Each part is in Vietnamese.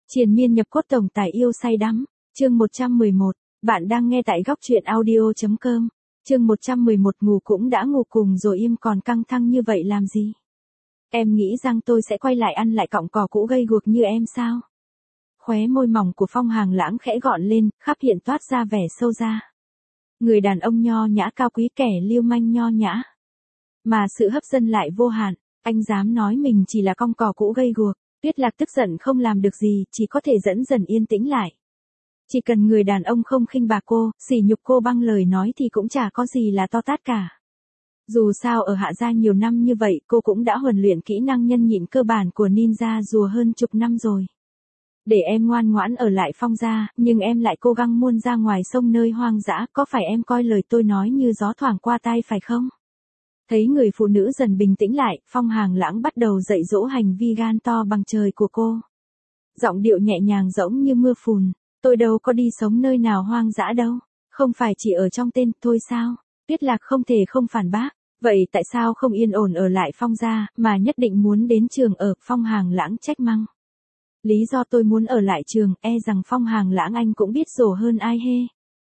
Triền miên nhập cốt tổng tài yêu say đắm. Chương 111. Bạn đang nghe tại góc truyện audio.com. Chương 111. Ngủ cũng đã ngủ cùng rồi im còn căng thẳng như vậy làm gì? Em nghĩ rằng tôi sẽ quay lại ăn lại cọng cỏ cũ gây guộc như em sao? Khóe môi mỏng của Phong Hàng Lãng khẽ gọn lên, khắp hiện toát ra vẻ sâu ra. Người đàn ông nho nhã cao quý, kẻ lưu manh nho nhã. Mà sự hấp dẫn lại vô hạn, anh dám nói mình chỉ là cọng cỏ cũ gây guộc. Tuyết Lạc tức giận không làm được gì, chỉ có thể dẫn dần yên tĩnh lại. Chỉ cần người đàn ông không khinh bạc cô, sỉ nhục cô bằng lời nói thì cũng chả có gì là to tát cả. Dù sao ở Hạ Gia nhiều năm như vậy, cô cũng đã huấn luyện kỹ năng nhân nhịn cơ bản của ninja rùa hơn chục năm rồi. Để em ngoan ngoãn ở lại Phong gia, nhưng em lại cố gắng muôn ra ngoài sông nơi hoang dã, có phải em coi lời tôi nói như gió thoảng qua tai phải không? Thấy người phụ nữ dần bình tĩnh lại, Phong Hàng Lãng bắt đầu dạy dỗ hành vi gan to bằng trời của cô. Giọng điệu nhẹ nhàng giống như mưa phùn, tôi đâu có đi sống nơi nào hoang dã đâu, không phải chỉ ở trong tên thôi sao? Tuyết Lạc không thể không phản bác, vậy tại sao không yên ổn ở lại Phong gia, mà nhất định muốn đến trường ở? Phong Hàng Lãng trách mắng. Lý do tôi muốn ở lại trường, e rằng Phong Hàng Lãng anh cũng biết rồ hơn ai hê.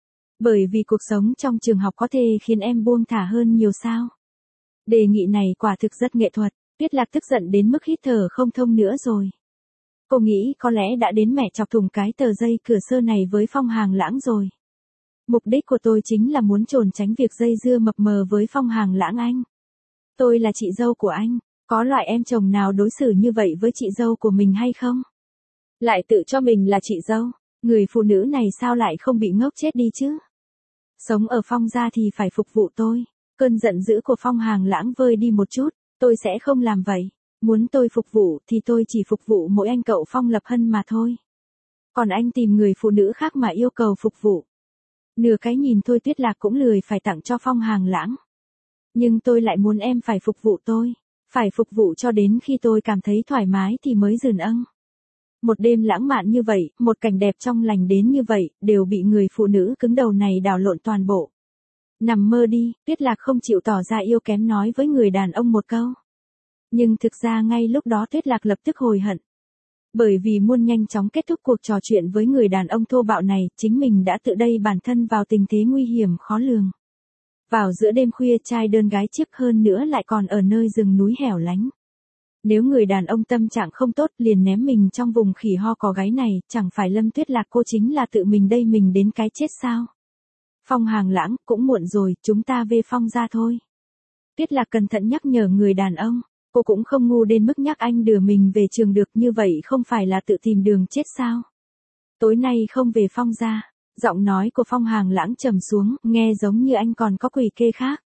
Bởi vì cuộc sống trong trường học có thể khiến em buông thả hơn nhiều sao? Đề nghị này quả thực rất nghệ thuật. Tuyết Lạc tức giận đến mức hít thở không thông nữa rồi. Cô nghĩ có lẽ đã đến mẹ chọc thủng cái tờ dây cửa sơ này với Phong Hàng Lãng rồi. Mục đích của tôi chính là muốn trốn tránh việc dây dưa mập mờ với Phong Hàng Lãng anh. Tôi là chị dâu của anh, có loại em chồng nào đối xử như vậy với chị dâu của mình hay không? Lại tự cho mình là chị dâu, người phụ nữ này sao lại không bị ngốc chết đi chứ? Sống ở Phong gia thì phải phục vụ tôi. Cơn giận dữ của Phong Hàng Lãng vơi đi một chút, tôi sẽ không làm vậy. Muốn tôi phục vụ thì tôi chỉ phục vụ mỗi anh cậu Phong Lập Hân mà thôi. Còn anh tìm người phụ nữ khác mà yêu cầu phục vụ. Nửa cái nhìn thôi Tuyết Lạc cũng lười phải tặng cho Phong Hàng Lãng. Nhưng tôi lại muốn em phải phục vụ tôi. Phải phục vụ cho đến khi tôi cảm thấy thoải mái thì mới dừng âng. Một đêm lãng mạn như vậy, một cảnh đẹp trong lành đến như vậy, đều bị người phụ nữ cứng đầu này đảo lộn toàn bộ. Nằm mơ đi, Tuyết Lạc không chịu tỏ ra yếu kém nói với người đàn ông một câu. Nhưng thực ra ngay lúc đó Tuyết Lạc lập tức hối hận. Bởi vì muốn nhanh chóng kết thúc cuộc trò chuyện với người đàn ông thô bạo này, chính mình đã tự đẩy bản thân vào tình thế nguy hiểm khó lường. Vào giữa đêm khuya trai đơn gái chiếc hơn nữa lại còn ở nơi rừng núi hẻo lánh. Nếu người đàn ông tâm trạng không tốt liền ném mình trong vùng khỉ ho có gáy này, chẳng phải Lâm Tuyết Lạc cô chính là tự mình đẩy mình đến cái chết sao? Phong Hàng Lãng, cũng muộn rồi, chúng ta về Phong gia thôi. Tuyết Lạc cẩn thận nhắc nhở người đàn ông, cô cũng không ngu đến mức nhắc anh đưa mình về trường được, như vậy không phải là tự tìm đường chết sao? Tối nay không về Phong gia. Giọng nói của Phong Hàng Lãng trầm xuống, nghe giống như anh còn có quỷ kê khác.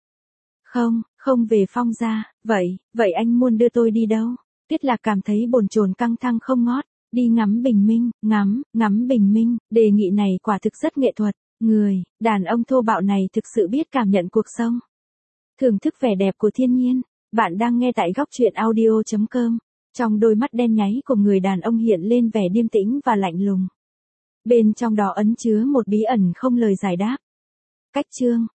Không về Phong gia, vậy anh muốn đưa tôi đi đâu? Tuyết Lạc cảm thấy bồn chồn căng thẳng không ngót, đi ngắm bình minh, ngắm bình minh, đề nghị này quả thực rất nghệ thuật. Người đàn ông thô bạo này thực sự biết cảm nhận cuộc sống. Thưởng thức vẻ đẹp của thiên nhiên. Bạn đang nghe tại góc truyện audio.com. Trong đôi mắt đen nháy của người đàn ông hiện lên vẻ điềm tĩnh và lạnh lùng. Bên trong đó ẩn chứa một bí ẩn không lời giải đáp. Cách chương